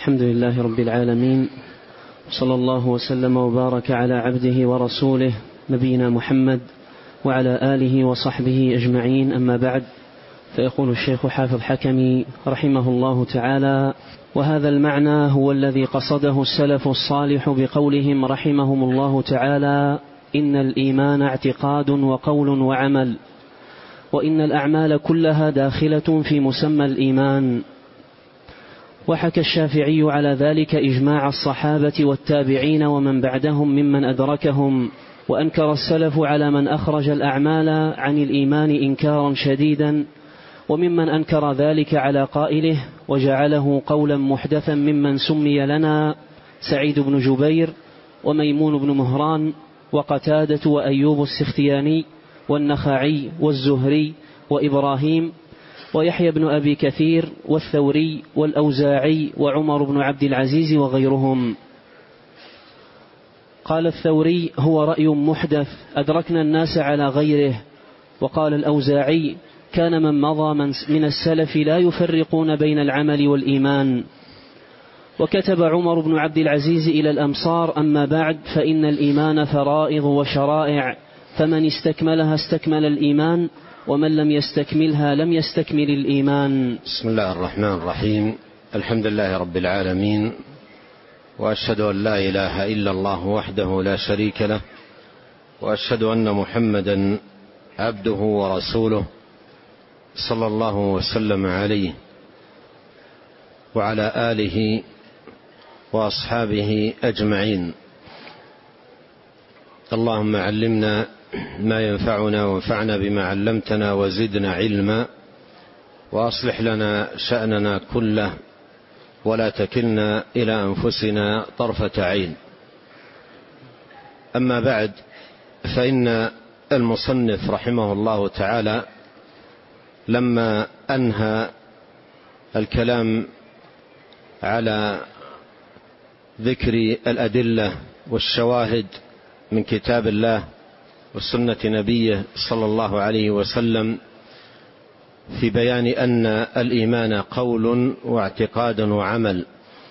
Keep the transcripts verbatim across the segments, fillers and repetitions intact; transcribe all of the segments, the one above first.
الحمد لله رب العالمين، صلى الله وسلم وبارك على عبده ورسوله نبينا محمد وعلى آله وصحبه أجمعين، أما بعد. فيقول الشيخ حافظ حكمي رحمه الله تعالى: وهذا المعنى هو الذي قصده السلف الصالح بقولهم رحمهم الله تعالى: إن الإيمان اعتقاد وقول وعمل، وإن الأعمال كلها داخلة في مسمى الإيمان. وحكى الشافعي على ذلك إجماع الصحابة والتابعين ومن بعدهم ممن أدركهم، وأنكر السلف على من أخرج الأعمال عن الإيمان إنكارا شديدا، وممن أنكر ذلك على قائله وجعله قولا محدثا ممن سمي لنا سعيد بن جبير وميمون بن مهران وقتادة وأيوب السختياني والنخعي والزهري وإبراهيم ويحيى بن أبي كثير والثوري والأوزاعي وعمر بن عبد العزيز وغيرهم. قال الثوري: هو رأي محدث أدركنا الناس على غيره. وقال الأوزاعي: كان من مضى من السلف لا يفرقون بين العمل والإيمان. وكتب عمر بن عبد العزيز إلى الأمصار: أما بعد، فإن الإيمان فرائض وشرائع، فمن استكملها استكمل الإيمان، ومن لم يستكملها لم يستكمل الإيمان. بسم الله الرحمن الرحيم. الحمد لله رب العالمين، وأشهد أن لا إله إلا الله وحده لا شريك له، وأشهد أن محمدا عبده ورسوله صلى الله وسلم عليه وعلى آله وأصحابه أجمعين. اللهم علمنا ما ينفعنا وانفعنا بما علمتنا وزدنا علما، وأصلح لنا شأننا كله ولا تكلنا إلى أنفسنا طرفة عين. أما بعد، فإن المصنف رحمه الله تعالى لما أنهى الكلام على ذكر الأدلة والشواهد من كتاب الله وسنة نبيه صلى الله عليه وسلم في بيان أن الإيمان قول واعتقاد وعمل،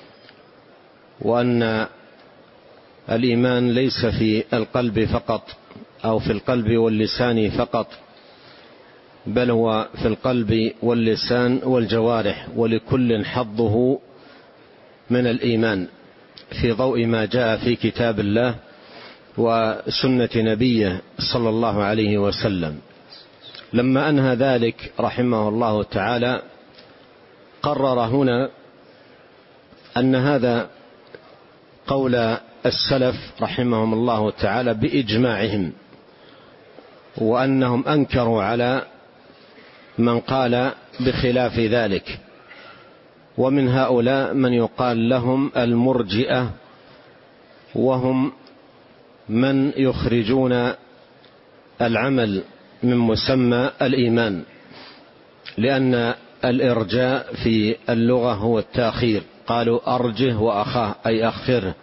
وأن الإيمان ليس في القلب فقط أو في القلب واللسان فقط، بل هو في القلب واللسان والجوارح، ولكل حظه من الإيمان في ضوء ما جاء في كتاب الله وسنة نبيه صلى الله عليه وسلم. لما أنهى ذلك رحمه الله تعالى قرر هنا أن هذا قول السلف رحمهم الله تعالى بإجماعهم، وأنهم أنكروا على من قال بخلاف ذلك، ومن هؤلاء من يقال لهم المرجئة، وهم من يخرجون العمل من مسمى الإيمان، لأن الإرجاء في اللغة هو التأخير، قالوا أرجه وأخاه أي أخره،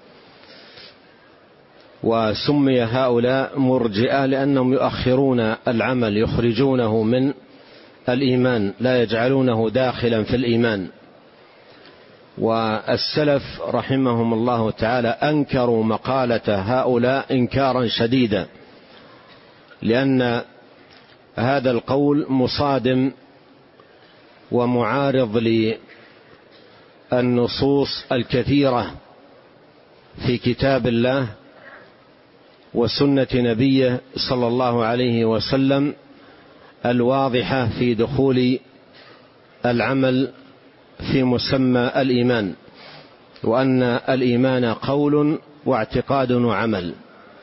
وسمي هؤلاء مرجئة لأنهم يؤخرون العمل، يخرجونه من الإيمان، لا يجعلونه داخلا في الإيمان. والسلف رحمهم الله تعالى أنكروا مقالة هؤلاء إنكارا شديدا، لأن هذا القول مصادم ومعارض للنصوص الكثيرة في كتاب الله وسنة نبيه صلى الله عليه وسلم الواضحة في دخول العمل في مسمى الإيمان، وأن الإيمان قول واعتقاد وعمل.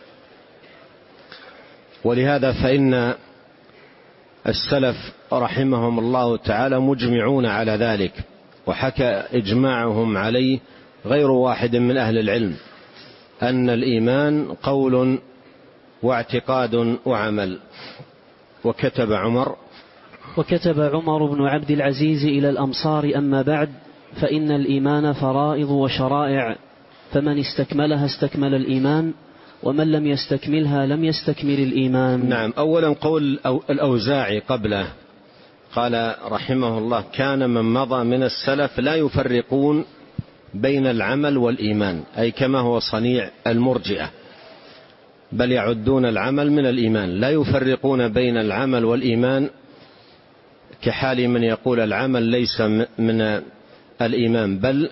ولهذا فإن السلف رحمهم الله تعالى مجمعون على ذلك، وحكى إجماعهم عليه غير واحد من أهل العلم، أن الإيمان قول واعتقاد وعمل. وكتب عمر وكتب عمر بن عبد العزيز إلى الأمصار: أما بعد، فإن الإيمان فرائض وشرائع، فمن استكملها استكمل الإيمان، ومن لم يستكملها لم يستكمل الإيمان. نعم. أولا قول الأوزاعي قبله قال رحمه الله: كان من مضى من السلف لا يفرقون بين العمل والإيمان، أي كما هو صنيع المرجئة، بل يعدون العمل من الإيمان، لا يفرقون بين العمل والإيمان كحال من يقول العمل ليس من الإيمان، بل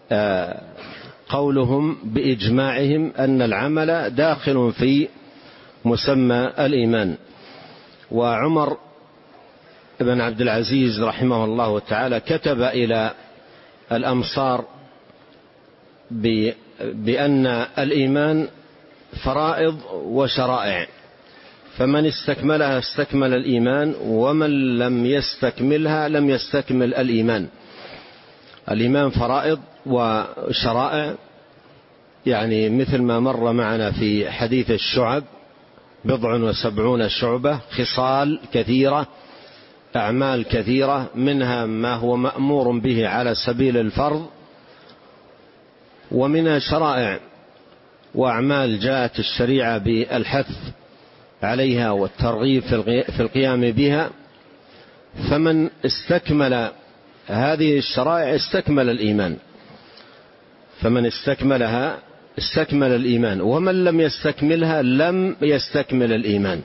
قولهم بإجماعهم أن العمل داخل في مسمى الإيمان. وعمر بن عبد العزيز رحمه الله تعالى كتب إلى الأمصار بأن الإيمان فرائض وشرائع، فمن استكملها استكمل الإيمان، ومن لم يستكملها لم يستكمل الإيمان. الإيمان فرائض وشرائع، يعني مثل ما مر معنا في حديث الشعب، بضع وسبعون شعبة، خصال كثيرة، أعمال كثيرة، منها ما هو مأمور به على سبيل الفرض، ومنها شرائع وأعمال جاءت الشريعة بالحث عليها والترغيب في القيام بها. فمن استكمل هذه الشرائع استكمل الإيمان، فمن استكملها استكمل الإيمان، ومن لم يستكملها لم يستكمل الإيمان.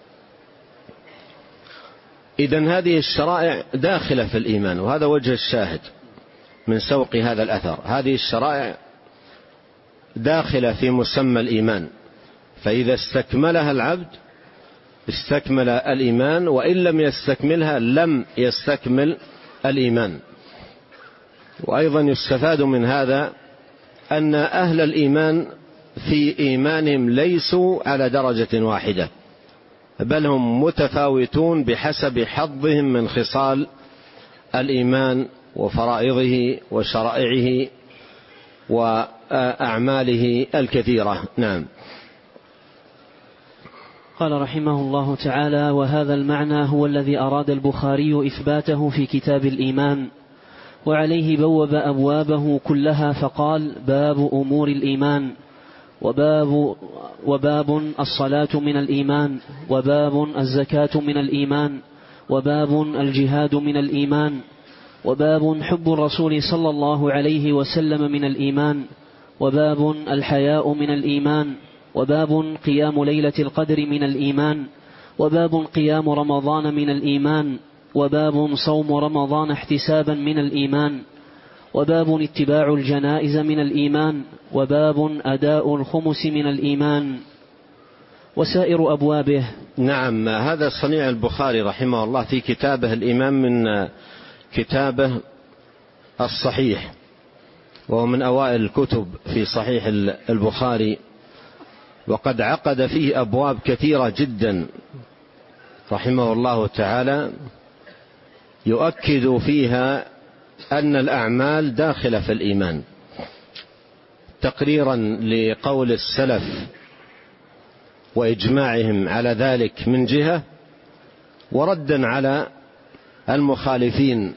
إذن هذه الشرائع داخلة في الإيمان، وهذا وجه الشاهد من سوق هذا الأثر. هذه الشرائع داخلة في مسمى الإيمان، فإذا استكملها العبد استكمل الإيمان، وإن لم يستكملها لم يستكمل الإيمان. وأيضا يستفاد من هذا أن أهل الإيمان في إيمانهم ليسوا على درجة واحدة، بل هم متفاوتون بحسب حظهم من خصال الإيمان وفرائضه وشرائعه وأعماله الكثيرة. نعم. قال رحمه الله تعالى: وهذا المعنى هو الذي أراد البخاري إثباته في كتاب الإيمان، وعليه بوب أبوابه كلها فقال: باب أمور الإيمان، وباب, وباب الصلاة من الإيمان، وباب الزكاة من الإيمان، وباب الجهاد من الإيمان، وباب حب الرسول صلى الله عليه وسلم من الإيمان، وباب الحياء من الإيمان، وباب قيام ليلة القدر من الإيمان، وباب قيام رمضان من الإيمان، وباب صوم رمضان احتسابا من الإيمان، وباب اتباع الجنائز من الإيمان، وباب أداء الخمس من الإيمان، وسائر أبوابه. نعم، هذا صنيع البخاري رحمه الله في كتابه الإيمان من كتابه الصحيح، وهو من أوائل الكتب في صحيح البخاري، وقد عقد فيه أبواب كثيرة جدا رحمه الله تعالى يؤكد فيها أن الأعمال داخلة في الإيمان، تقريرا لقول السلف وإجماعهم على ذلك من جهة، وردا على المخالفين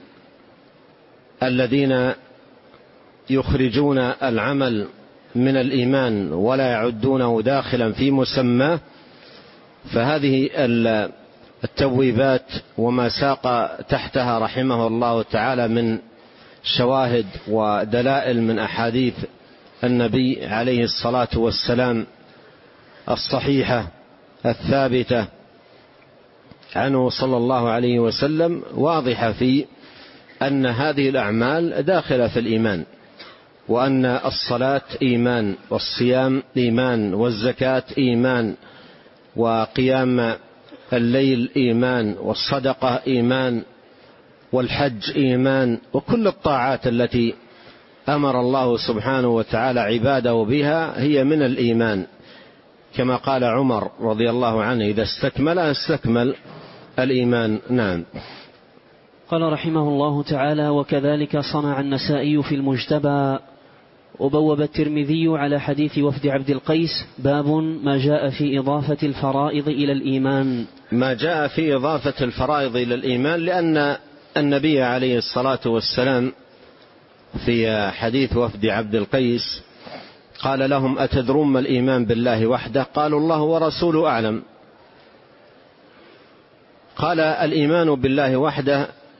الذين يخرجون العمل من الإيمان ولا يعدونه داخلا في مسماه. فهذه التبويبات وما ساق تحتها رحمه الله تعالى من شواهد ودلائل من أحاديث النبي عليه الصلاة والسلام الصحيحة الثابتة عنه صلى الله عليه وسلم واضحة في أن هذه الأعمال داخلة في الإيمان، وأن الصلاة إيمان، والصيام إيمان، والزكاة إيمان، وقيام الليل إيمان، والصدقة إيمان، والحج إيمان، وكل الطاعات التي أمر الله سبحانه وتعالى عباده بها هي من الإيمان، كما قال عمر رضي الله عنه: إذا استكمل استكمل الإيمان. نعم. قال رحمه الله تعالى: وكذلك صنع النسائي في المجتبى. وبوب الترمذي على حديث وفد عبد القيس: باب ما جاء في إضافة الفرائض إلى الإيمان. ما جاء في إضافة الفرائض إلى الإيمان، لأن النبي عليه الصلاة والسلام في حديث وفد عبد القيس قال لهم: أتدرون ما الإيمان بالله وحده؟ قالوا: الله ورسوله أعلم. قال: الإيمان بالله وحده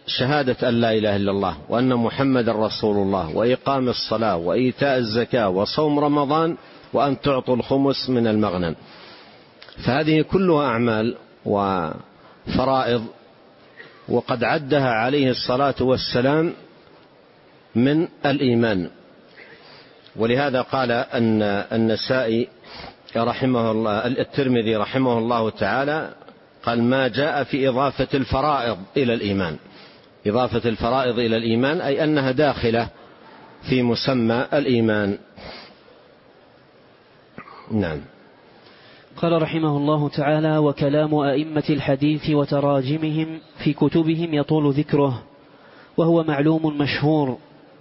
شهادة أن لا إله إلا الله وأن محمد رسول الله وإقام الصلاة وإيتاء الزكاة وصوم رمضان وأن تعطوا الخمس من المغنم، فهذه كلها أعمال وفرائض، وقد عدها عليه الصلاة والسلام من الإيمان. ولهذا قال أن النسائي رحمه الله الترمذي رحمه الله تعالى قال ما جاء في إضافة الفرائض إلى الإيمان. إضافة الفرائض إلى الإيمان أي أنها داخلة في مسمى الإيمان. نعم. قال رحمه الله تعالى: وكلام أئمة الحديث وتراجمهم في كتبهم يطول ذكره، وهو معلوم مشهور،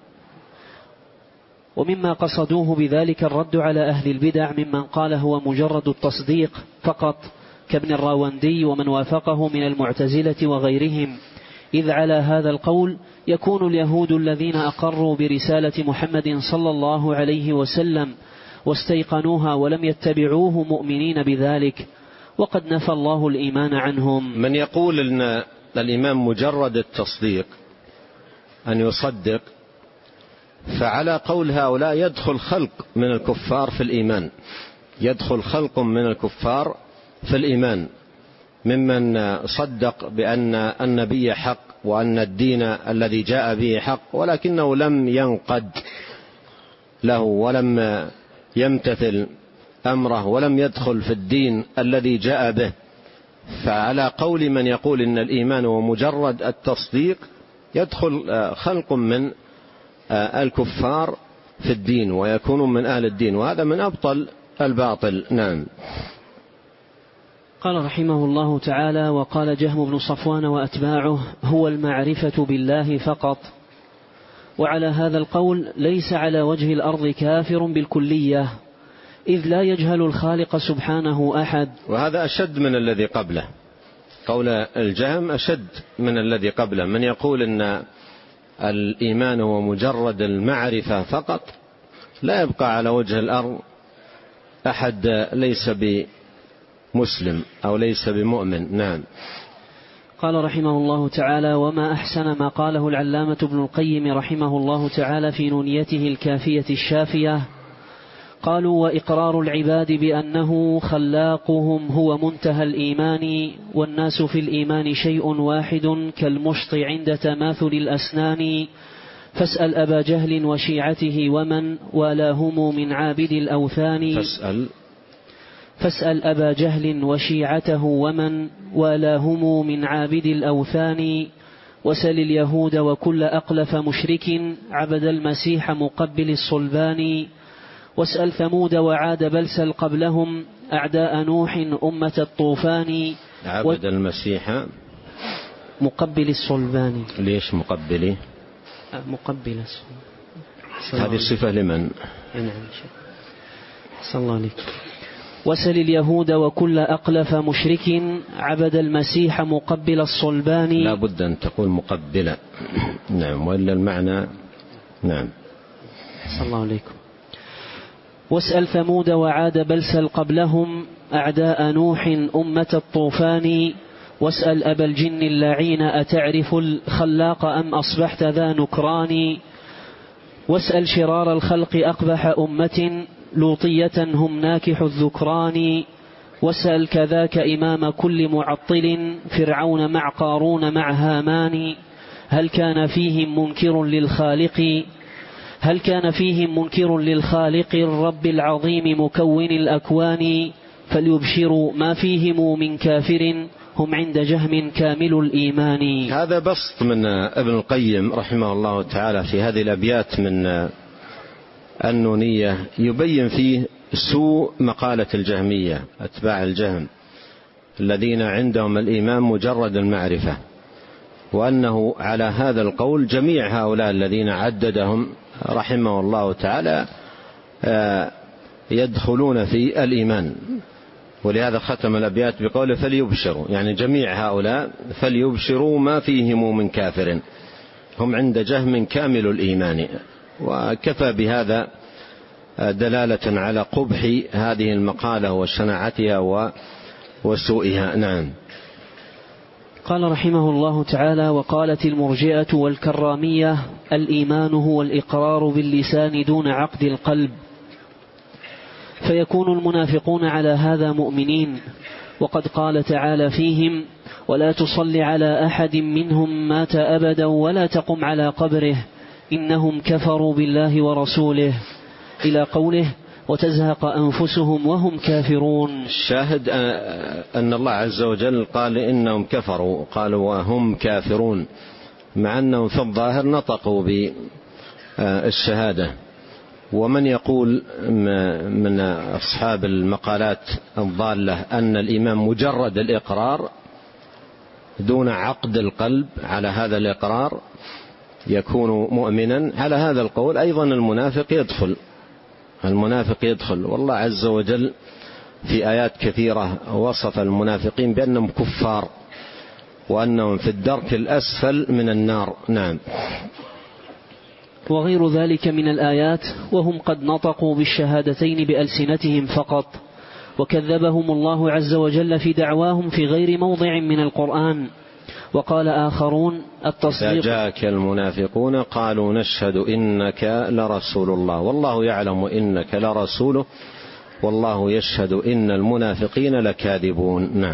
ومما قصدوه بذلك الرد على أهل البدع ممن قال هو مجرد التصديق فقط كابن الراوندي ومن وافقه من المعتزلة وغيرهم، إذ على هذا القول يكون اليهود الذين أقروا برسالة محمد صلى الله عليه وسلم واستيقنوها ولم يتبعوه مؤمنين بذلك، وقد نفى الله الإيمان عنهم. من يقول أن الإيمان مجرد التصديق أن يصدق، فعلى قول هؤلاء يدخل خلق من الكفار في الإيمان، يدخل خلق من الكفار في الإيمان ممن صدق بأن النبي حق وأن الدين الذي جاء به حق، ولكنه لم ينقد له ولم يمتثل أمره ولم يدخل في الدين الذي جاء به. فعلى قول من يقول إن الإيمان هو مجرد التصديق يدخل خلق من الكفار في الدين ويكونون من أهل الدين، وهذا من أبطل الباطل. نعم. قال رحمه الله تعالى: وقال جهم بن صفوان وأتباعه: هو المعرفة بالله فقط. وعلى هذا القول ليس على وجه الأرض كافر بالكلية، إذ لا يجهل الخالق سبحانه أحد. وهذا أشد من الذي قبله، قول الجهم أشد من الذي قبله. من يقول إن الإيمان هو مجرد المعرفة فقط لا يبقى على وجه الأرض أحد ليس بمسلم أو ليس بمؤمن. نعم. قال رحمه الله تعالى: وما أحسن ما قاله العلامة ابن القيم رحمه الله تعالى في نونيته الكافية الشافية. قالوا: وإقرار العباد بأنه خلاقهم هو منتهى الإيمان، والناس في الإيمان شيء واحد كالمشط عند تماثل الأسنان، فاسأل أبا جهل وشيعته ومن والاهم من عابد الأوثان. فاسأل فاسأل أبا جهل وشيعته ومن والاهم من عابد الأوثان، وسل اليهود وكل أقلف مشرك عبد المسيح مقبل الصلبان، واسأل ثمود وعاد بلسل قبلهم أعداء نوح أمة الطوفان. عبد المسيح مقبل الصلبان. ليش مقبلي؟ مقبل. هذه صفة لمن؟ نعم. صلى الله عليك. وسل اليهود وكل أقلف مشرك عبد المسيح مقبل الصلبان. لا بد أن تقول مقبلة. نعم، وإلا المعنى. نعم. صلى الله عليكم. واسأل ثمود وعاد بلسل قبلهم أعداء نوح أمة الطوفان، واسأل أبا الجن اللعين أتعرف الخلاق أم أصبحت ذا نكران، واسأل شرار الخلق أقبح أمة لوطية هم ناكح الذكران، واسأل كذاك إمام كل معطل فرعون مع قارون مع هامان، هل كان فيهم منكر للخالق هل كان فيهم منكر للخالق الرب العظيم مكون الأكوان، فليبشروا ما فيهم من كافر هم عند جهم كامل الإيمان. هذا بسط من ابن القيم رحمه الله تعالى في هذه الأبيات من النونية يبين فيه سوء مقالة الجهمية أتباع الجهم الذين عندهم الإيمان مجرد المعرفة، وأنه على هذا القول جميع هؤلاء الذين عددهم رحمه الله تعالى يدخلون في الإيمان. ولهذا ختم الأبيات بقوله فليبشروا، يعني جميع هؤلاء فليبشروا ما فيهم من كافر هم عند جهم كامل الإيمان. وكفى بهذا دلالة على قبح هذه المقالة وشناعتها وسوءها. نعم. قال رحمه الله تعالى: وقالت المرجئة والكرامية الإيمان هو الإقرار باللسان دون عقد القلب، فيكون المنافقون على هذا مؤمنين، وقد قال تعالى فيهم: ولا تصل على أحد منهم مات أبدا ولا تقم على قبره إنهم كفروا بالله ورسوله، إلى قوله: وتزهق أنفسهم وهم كافرون. الشاهد أن الله عز وجل قال إنهم كفروا، قالوا وهم كافرون، مع أنهم في الظاهر نطقوا بالشهادة. ومن يقول من أصحاب المقالات الضالة أن الإيمان مجرد الإقرار دون عقد القلب على هذا الإقرار يكون مؤمنا، على هذا القول أيضا المنافق يدخل المنافق يدخل والله عز وجل في آيات كثيرة وصف المنافقين بأنهم كفار وأنهم في الدرك الأسفل من النار. نعم. وغير ذلك من الآيات، وهم قد نطقوا بالشهادتين بألسنتهم فقط، وكذبهم الله عز وجل في دعواهم في غير موضع من القرآن. وقال آخرون: التصديق إذا جاءك المنافقون قالوا نشهد إنك لرسول الله والله يعلم إنك لرسوله والله يشهد إن المنافقين لكاذبون. نعم.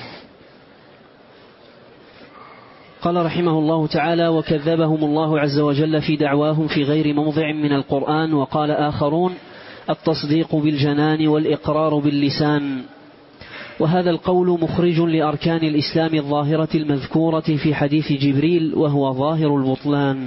قال رحمه الله تعالى: وكذبهم الله عز وجل في دعواهم في غير موضع من القرآن. وقال آخرون: التصديق بالجنان والإقرار باللسان. وهذا القول مخرج لأركان الإسلام الظاهرة المذكورة في حديث جبريل، وهو ظاهر البطلان.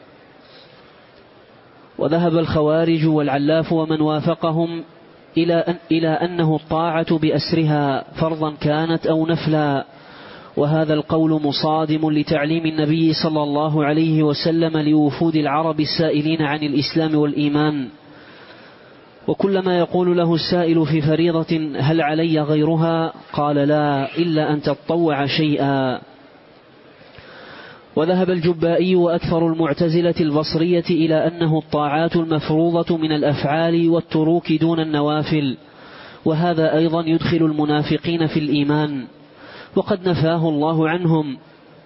وذهب الخوارج والعلاف ومن وافقهم إلى, أن إلى أنه الطاعة بأسرها فرضا كانت أو نفلا، وهذا القول مصادم لتعليم النبي صلى الله عليه وسلم لوفود العرب السائلين عن الإسلام والإيمان. وكلما يقول له السائل في فريضة: هل علي غيرها؟ قال: لا، إلا أن تطوع شيئا. وذهب الجبائي وأكثر المعتزلة البصرية إلى أنه الطاعات المفروضة من الأفعال والتروك دون النوافل، وهذا أيضا يدخل المنافقين في الإيمان، وقد نفاه الله عنهم.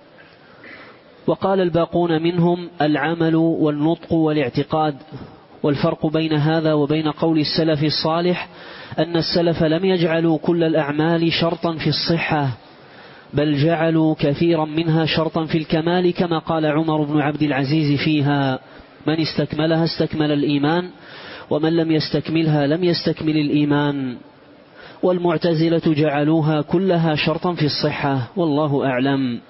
وقال الباقون منهم: العمل والنطق والاعتقاد. والفرق بين هذا وبين قول السلف الصالح أن السلف لم يجعلوا كل الأعمال شرطا في الصحة، بل جعلوا كثيرا منها شرطا في الكمال، كما قال عمر بن عبد العزيز فيها: من استكملها استكمل الإيمان، ومن لم يستكملها لم يستكمل الإيمان. والمعتزلة جعلوها كلها شرطا في الصحة، والله أعلم.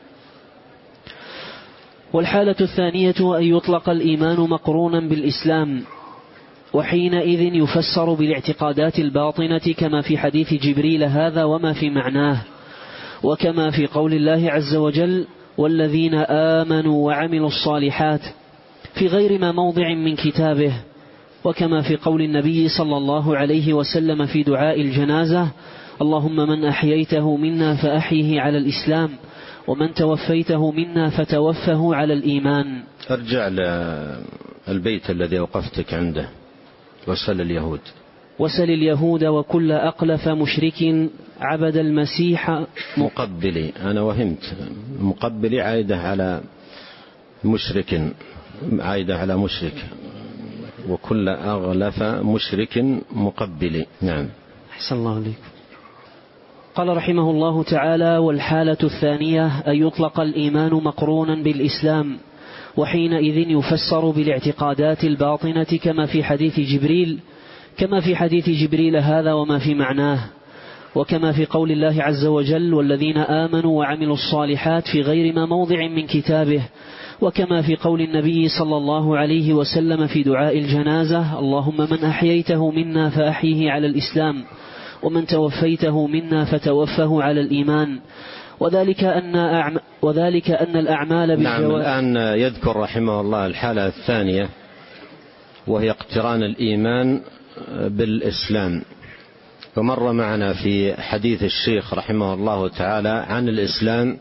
والحالة الثانية أن يطلق الإيمان مقرونا بالإسلام، وحينئذ يفسر بالاعتقادات الباطنة كما في حديث جبريل هذا وما في معناه، وكما في قول الله عز وجل: والذين آمنوا وعملوا الصالحات، في غير ما موضع من كتابه، وكما في قول النبي صلى الله عليه وسلم في دعاء الجنازة: اللهم من أحييته منا فأحيه على الإسلام، ومن توفيته منا فتوفه على الإيمان. ارجع للبيت الذي وقفتك عنده: وسل اليهود وسل اليهود وكل أقلف مشرك عبد المسيح مقبلي. أنا وهمت مقبلي عايدة على مشرك، عايدة على مشرك، وكل أغلف مشرك مقبلي. نعم. أحسن الله عليكم. قال رحمه الله تعالى: والحالة الثانية أن يطلق الإيمان مقرونا بالإسلام، وحينئذ يفسر بالاعتقادات الباطنة كما في حديث جبريل كما في حديث جبريل هذا وما في معناه، وكما في قول الله عز وجل: والذين آمنوا وعملوا الصالحات، في غير ما موضع من كتابه، وكما في قول النبي صلى الله عليه وسلم في دعاء الجنازة: اللهم من أحييته منا فأحيه على الإسلام، ومن توفيته منا فتوفه على الإيمان. وذلك أن, أعم... وذلك أن الأعمال بالجوارح. نعم. الآن يذكر رحمه الله الحالة الثانية، وهي اقتران الإيمان بالإسلام. ومر معنا في حديث الشيخ رحمه الله تعالى عن الإسلام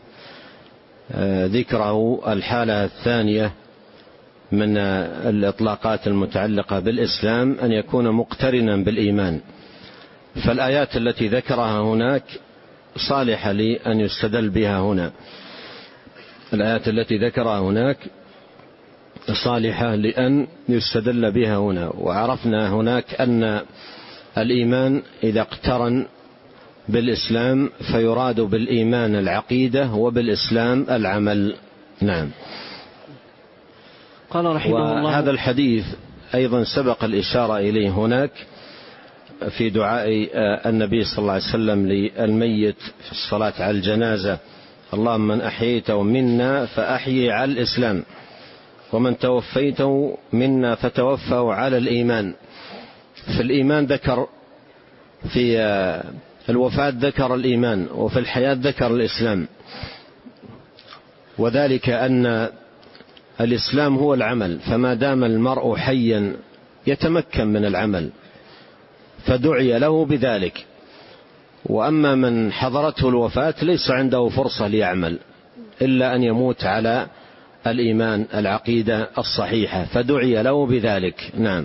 ذكره الحالة الثانية من الإطلاقات المتعلقة بالإسلام أن يكون مقترنا بالإيمان. فالآيات التي ذكرها هناك صالحة لي أن يستدل بها هنا. الآيات التي ذكرها هناك صالحة لأن يستدل بها هنا. وعرفنا هناك أن الإيمان إذا اقترن بالإسلام فيراد بالإيمان العقيدة وبالإسلام العمل. نعم. قال رحمه الله. وهذا الحديث أيضا سبق الإشارة إليه هناك في دعاء النبي صلى الله عليه وسلم للميت في الصلاة على الجنازة: اللهم من أحييته منا فأحيي على الإسلام، ومن توفيته منا فتوفه على الإيمان. في الإيمان ذكر، في الوفاة ذكر الإيمان، وفي الحياة ذكر الإسلام، وذلك أن الإسلام هو العمل، فما دام المرء حيا يتمكن من العمل فدعي له بذلك. وأما من حضرته الوفاة ليس عنده فرصة ليعمل إلا أن يموت على الإيمان العقيدة الصحيحة فدعي له بذلك. نعم.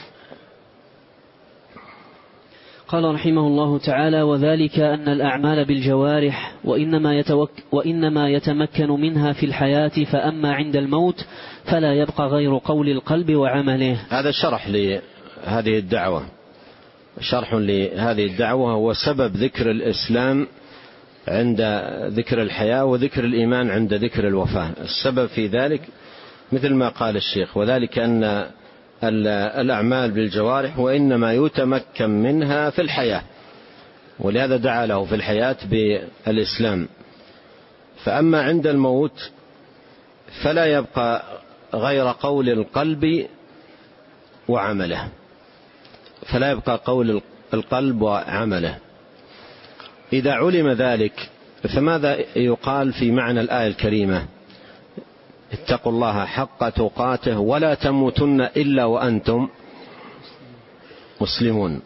قال رحمه الله تعالى: وذلك أن الأعمال بالجوارح وإنما, يتوك وإنما يتمكن منها في الحياة، فأما عند الموت فلا يبقى غير قول القلب وعمله. هذا شرح لهذه الدعوة، شرح لهذه الدعوة وسبب ذكر الإسلام عند ذكر الحياة وذكر الإيمان عند ذكر الوفاة. السبب في ذلك مثل ما قال الشيخ: وذلك أن الأعمال بالجوارح وإنما يتمكن منها في الحياة، ولهذا دعا له في الحياة بالإسلام. فأما عند الموت فلا يبقى غير قول القلب وعمله، فلا يبقى قول القلب وعمله. إذا علم ذلك فماذا يقال في معنى الآية الكريمة: اتقوا الله حق تقاته ولا تموتن إلا وأنتم مسلمون؟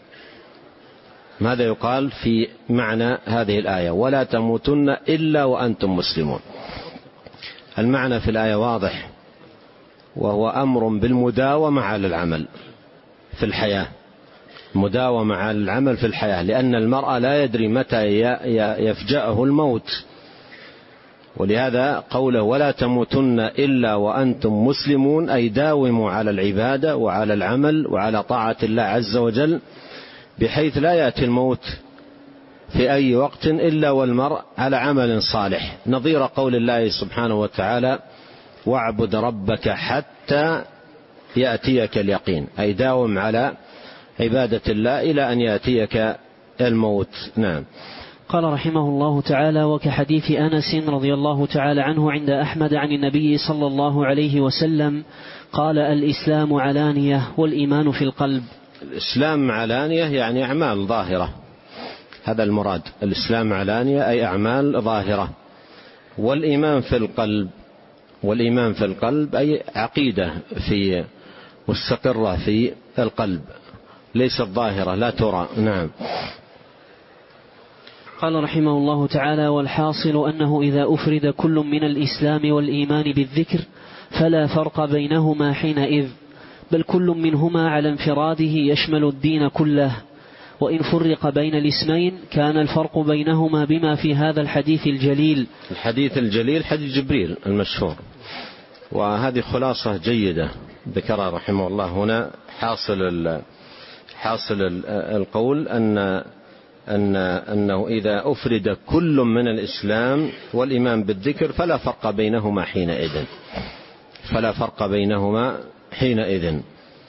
ماذا يقال في معنى هذه الآية ولا تموتن إلا وأنتم مسلمون؟ المعنى في الآية واضح، وهو أمر بالمداومة على العمل في الحياة، مداومة على العمل في الحياة، لأن المرء لا يدري متى يفجأه الموت. ولهذا قوله ولا تموتن إلا وأنتم مسلمون، أي داوموا على العبادة وعلى العمل وعلى طاعة الله عز وجل، بحيث لا يأتي الموت في أي وقت إلا والمرء على عمل صالح، نظير قول الله سبحانه وتعالى: واعبد ربك حتى يأتيك اليقين، أي داوم على عبادة الله إلى أن يأتيك الموت. نعم. قال رحمه الله تعالى: وكحديث أنس رضي الله تعالى عنه عند أحمد عن النبي صلى الله عليه وسلم قال: الإسلام علانية والإيمان في القلب. الإسلام علانية يعني أعمال ظاهرة، هذا المراد. الإسلام علانية أي أعمال ظاهرة. والإيمان في القلب، والإيمان في القلب أي عقيدة في مستقرة في القلب، ليست ظاهرة لا ترى. نعم. قال رحمه الله تعالى: والحاصل أنه إذا أفرد كل من الإسلام والإيمان بالذكر فلا فرق بينهما حينئذ، بل كل منهما على انفراده يشمل الدين كله. وإن فرق بين الاسمين كان الفرق بينهما بما في هذا الحديث الجليل. الحديث الجليل حديث جبريل المشهور، وهذه خلاصة جيدة ذكرها رحمه الله هنا. حاصل حاصل القول أن أن أنه إذا أفرد كل من الإسلام والإيمان بالذكر فلا فرق بينهما حينئذ، فلا فرق بينهما حينئذ،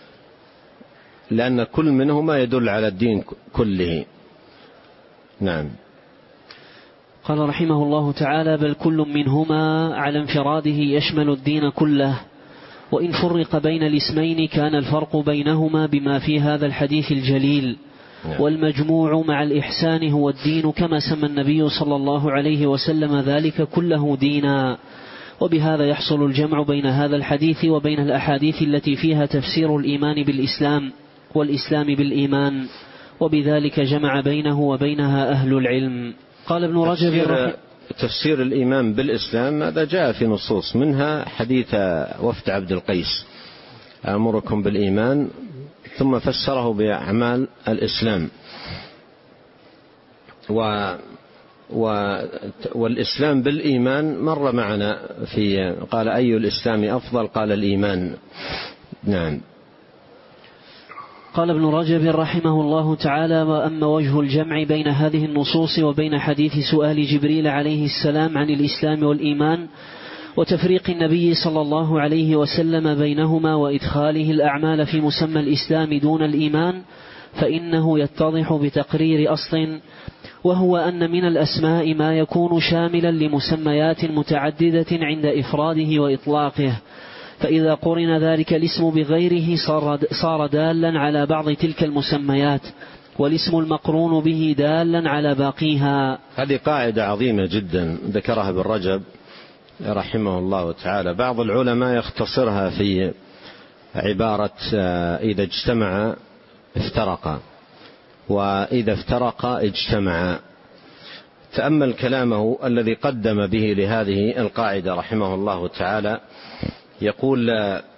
لأن كل منهما يدل على الدين كله. نعم. قال رحمه الله تعالى: بل كل منهما على انفراده يشمل الدين كله. وإن فرق بين الاسمين كان الفرق بينهما بما في هذا الحديث الجليل. نعم. والمجموع مع الإحسان هو الدين، كما سمى النبي صلى الله عليه وسلم ذلك كله دينا. وبهذا يحصل الجمع بين هذا الحديث وبين الأحاديث التي فيها تفسير الإيمان بالإسلام والإسلام بالإيمان، وبذلك جمع بينه وبينها أهل العلم. قال ابن رجب تفسير, تفسير الإيمان بالإسلام هذا جاء في نصوص، منها حديث وفد عبد القيس: أمركم بالإيمان، ثم فسره بأعمال الإسلام. والإسلام بالإيمان مر معنا في قال أي الإسلام أفضل قال الإيمان. نعم. قال ابن رجب رحمه الله تعالى: وأما وجه الجمع بين هذه النصوص وبين حديث سؤال جبريل عليه السلام عن الإسلام والإيمان وتفريق النبي صلى الله عليه وسلم بينهما وإدخاله الأعمال في مسمى الإسلام دون الإيمان، فإنه يتضح بتقرير أصل، وهو أن من الأسماء ما يكون شاملا لمسميات متعددة عند إفراده وإطلاقه، فإذا قرن ذلك الاسم بغيره صار دالا على بعض تلك المسميات، والاسم المقرون به دالا على باقيها. هذه قاعدة عظيمة جدا ذكرها ابن رجب رحمه الله تعالى. بعض العلماء يختصرها في عبارة إذا اجتمع افترقا، وإذا افترقا اجتمعا. تأمل كلامه الذي قدم به لهذه القاعدة رحمه الله تعالى. يقول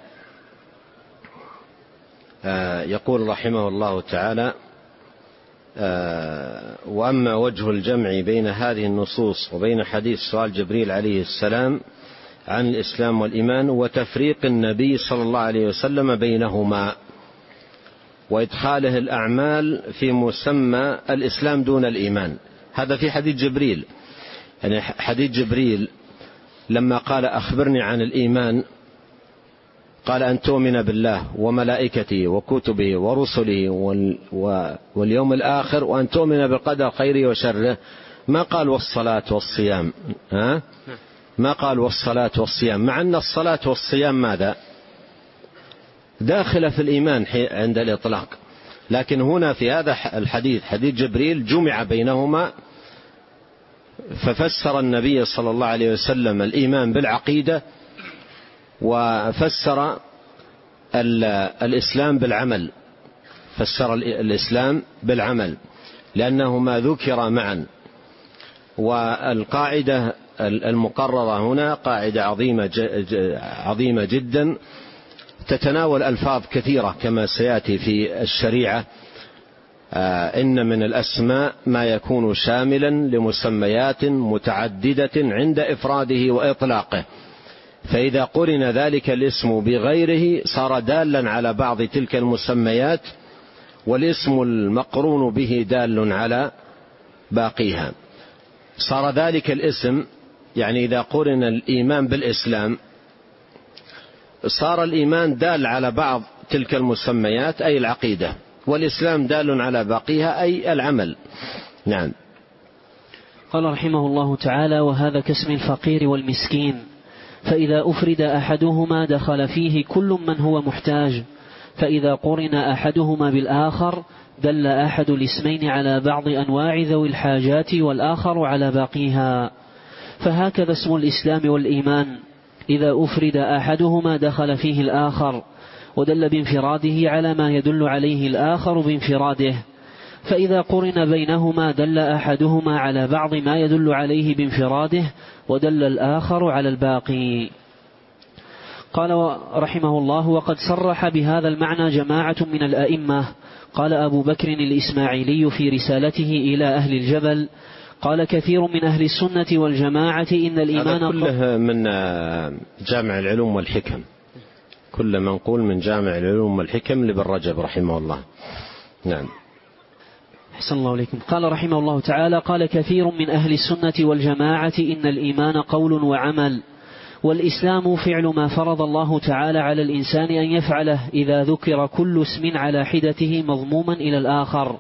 يقول رحمه الله تعالى: وأما وجه الجمع بين هذه النصوص وبين حديث سؤال جبريل عليه السلام عن الإسلام والإيمان وتفريق النبي صلى الله عليه وسلم بينهما وإدخاله الأعمال في مسمى الإسلام دون الإيمان، هذا في حديث جبريل. يعني حديث جبريل لما قال أخبرني عن الإيمان قال أن تؤمن بالله وملائكته وكتبه ورسله واليوم الآخر وأن تؤمن بالقدر خيره وشره. ما قال والصلاة والصيام، ها؟ ما قال والصلاة والصيام، مع أن الصلاة والصيام ماذا؟ داخلة في الإيمان عند الإطلاق، لكن هنا في هذا الحديث حديث جبريل جمع بينهما، ففسر النبي صلى الله عليه وسلم الإيمان بالعقيدة، وفسر الإسلام بالعمل، فسر الإسلام بالعمل لأنهما ذكر معا. والقاعدة المقررة هنا قاعدة عظيمة عظيمة جدا تتناول ألفاظ كثيرة كما سيأتي في الشريعة. إن من الأسماء ما يكون شاملا لمسميات متعددة عند إفراده وإطلاقه، فإذا قرن ذلك الاسم بغيره صار دالا على بعض تلك المسميات، والاسم المقرون به دال على باقيها. صار ذلك الاسم، يعني إذا قرن الإيمان بالإسلام صار الإيمان دال على بعض تلك المسميات أي العقيدة، والإسلام دال على باقيها أي العمل. نعم. قال رحمه الله تعالى: وهذا كاسم الفقير والمسكين، فإذا أفرد أحدهما دخل فيه كل من هو محتاج، فإذا قرن أحدهما بالآخر دل أحد الاسمين على بعض أنواع ذوي الحاجات والآخر على باقيها. فهكذا اسم الإسلام والإيمان إذا أفرد أحدهما دخل فيه الآخر، ودل بانفراده على ما يدل عليه الآخر بانفراده، فإذا قرن بينهما دل أحدهما على بعض ما يدل عليه بانفراده، ودل الآخر على الباقي. قال رحمه الله: وقد صرح بهذا المعنى جماعة من الأئمة. قال أبو بكر الإسماعيلي في رسالته إلى أهل الجبل: قال كثير من أهل السنة والجماعة إن الإيمان هذا كله من جامع العلوم والحكم، كل منقول من جامع العلوم والحكم لابن رجب رحمه الله. نعم. أحسن الله عليكم. قال رحمه الله تعالى: قال كثير من أهل السنة والجماعة إن الإيمان قول وعمل، والإسلام فعل ما فرض الله تعالى على الإنسان أن يفعله إذا ذكر كل اسم على حدته مضموما إلى الآخر.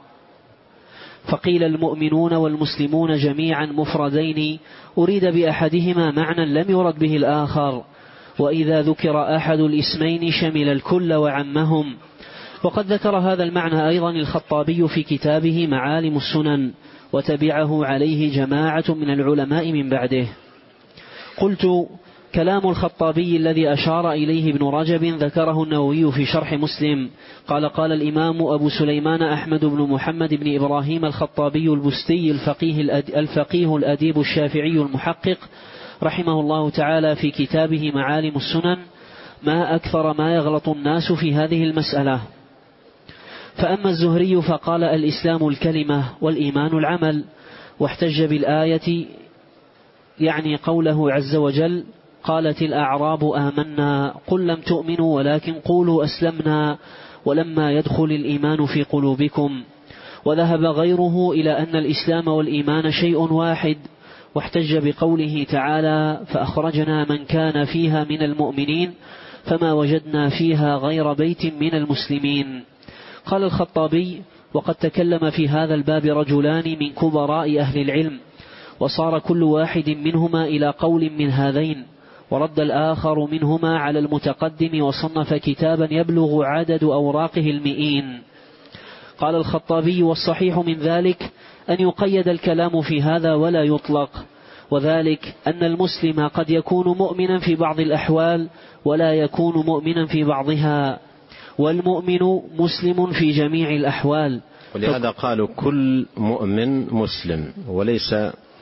فقيل المؤمنون والمسلمون جميعا مفردين أريد بأحدهما معنى لم يرد به الآخر، وإذا ذكر أحد الاسمين شمل الكل وعمهم. وقد ذكر هذا المعنى أيضا الخطابي في كتابه معالم السنن، وتبعه عليه جماعة من العلماء من بعده. قلت: كلام الخطابي الذي أشار إليه ابن رجب ذكره النووي في شرح مسلم. قال: قال الإمام أبو سليمان أحمد بن محمد بن إبراهيم الخطابي البستي الفقيه, الفقيه الأديب الشافعي المحقق رحمه الله تعالى في كتابه معالم السنن: ما أكثر ما يغلط الناس في هذه المسألة. فأما الزهري فقال: الإسلام الكلمة والإيمان العمل، واحتج بالآية يعني قوله عز وجل: قالت الأعراب آمنا قل لم تؤمنوا ولكن قولوا أسلمنا ولما يدخل الإيمان في قلوبكم. وذهب غيره إلى أن الإسلام والإيمان شيء واحد، واحتج بقوله تعالى: فأخرجنا من كان فيها من المؤمنين فما وجدنا فيها غير بيت من المسلمين. قال الخطابي: وقد تكلم في هذا الباب رجلان من كبراء أهل العلم، وصار كل واحد منهما إلى قول من هذين، ورد الآخر منهما على المتقدم وصنف كتابا يبلغ عدد أوراقه المئين. قال الخطابي: والصحيح من ذلك أن يقيد الكلام في هذا ولا يطلق، وذلك أن المسلم قد يكون مؤمنا في بعض الأحوال ولا يكون مؤمنا في بعضها، والمؤمن مسلم في جميع الأحوال. ولهذا قالوا كل مؤمن مسلم وليس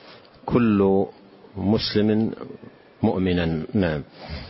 كل مسلم مؤمنا. نعم.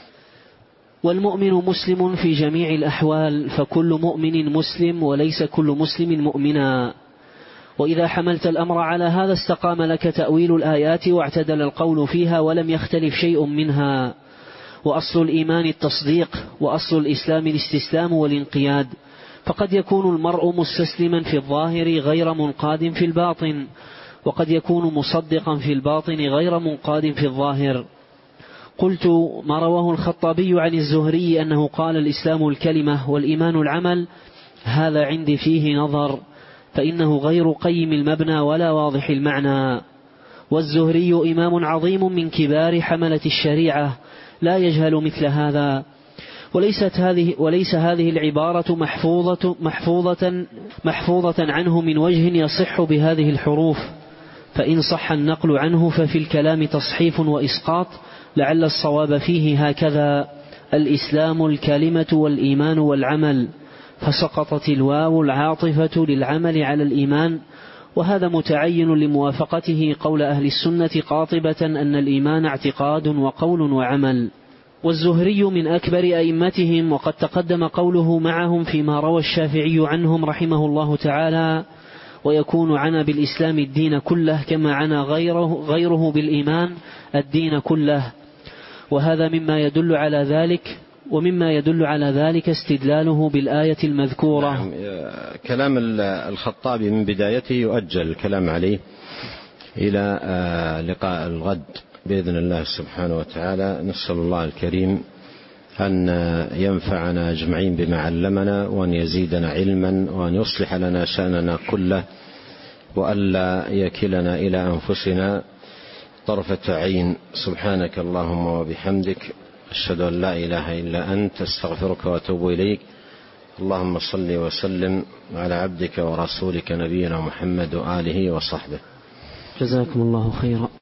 والمؤمن مسلم في جميع الأحوال، فكل مؤمن مسلم وليس كل مسلم مؤمنا. وإذا حملت الأمر على هذا استقام لك تأويل الآيات واعتدل القول فيها ولم يختلف شيء منها. وأصل الإيمان التصديق، وأصل الإسلام الاستسلام والانقياد، فقد يكون المرء مستسلما في الظاهر غير منقاد في الباطن، وقد يكون مصدقا في الباطن غير منقاد في الظاهر. قلت: ما رواه الخطابي عن الزهري أنه قال: الإسلام الكلمة والإيمان العمل، هذا عندي فيه نظر، فإنه غير قيم المبنى ولا واضح المعنى. والزهري إمام عظيم من كبار حملة الشريعة لا يجهل مثل هذا، وليست هذه وليس هذه العبارة محفوظة, محفوظة, محفوظة عنه من وجه يصح بهذه الحروف، فإن صح النقل عنه ففي الكلام تصحيف وإسقاط، لعل الصواب فيه هكذا: الإسلام الكلمة والإيمان والعمل، فسقطت الواو العاطفة للعمل على الإيمان، وهذا متعين لموافقته قول أهل السنة قاطبة أن الإيمان اعتقاد وقول وعمل. والزهري من أكبر أئمتهم، وقد تقدم قوله معهم فيما روى الشافعي عنهم رحمه الله تعالى: ويكون عنا بالإسلام الدين كله كما عنا غيره, غيره بالإيمان الدين كله. وهذا مما يدل على ذلك ومما يدل على ذلك استدلاله بالآية المذكورة. نعم. كلام الخطابي من بدايته يؤجل الكلام عليه إلى لقاء الغد بإذن الله سبحانه وتعالى. نسأل الله الكريم أن ينفعنا أجمعين بما علمنا، وأن يزيدنا علما، وأن يصلح لنا شأننا كله، وألا يكلنا إلى أنفسنا طرفة عين. سبحانك اللهم وبحمدك، أشهد أن لا إله إلا أنت، أستغفرك وأتوب إليك. اللهم صل وسلم على عبدك ورسولك نبينا محمد وآله وصحبه. جزاكم الله خيرا.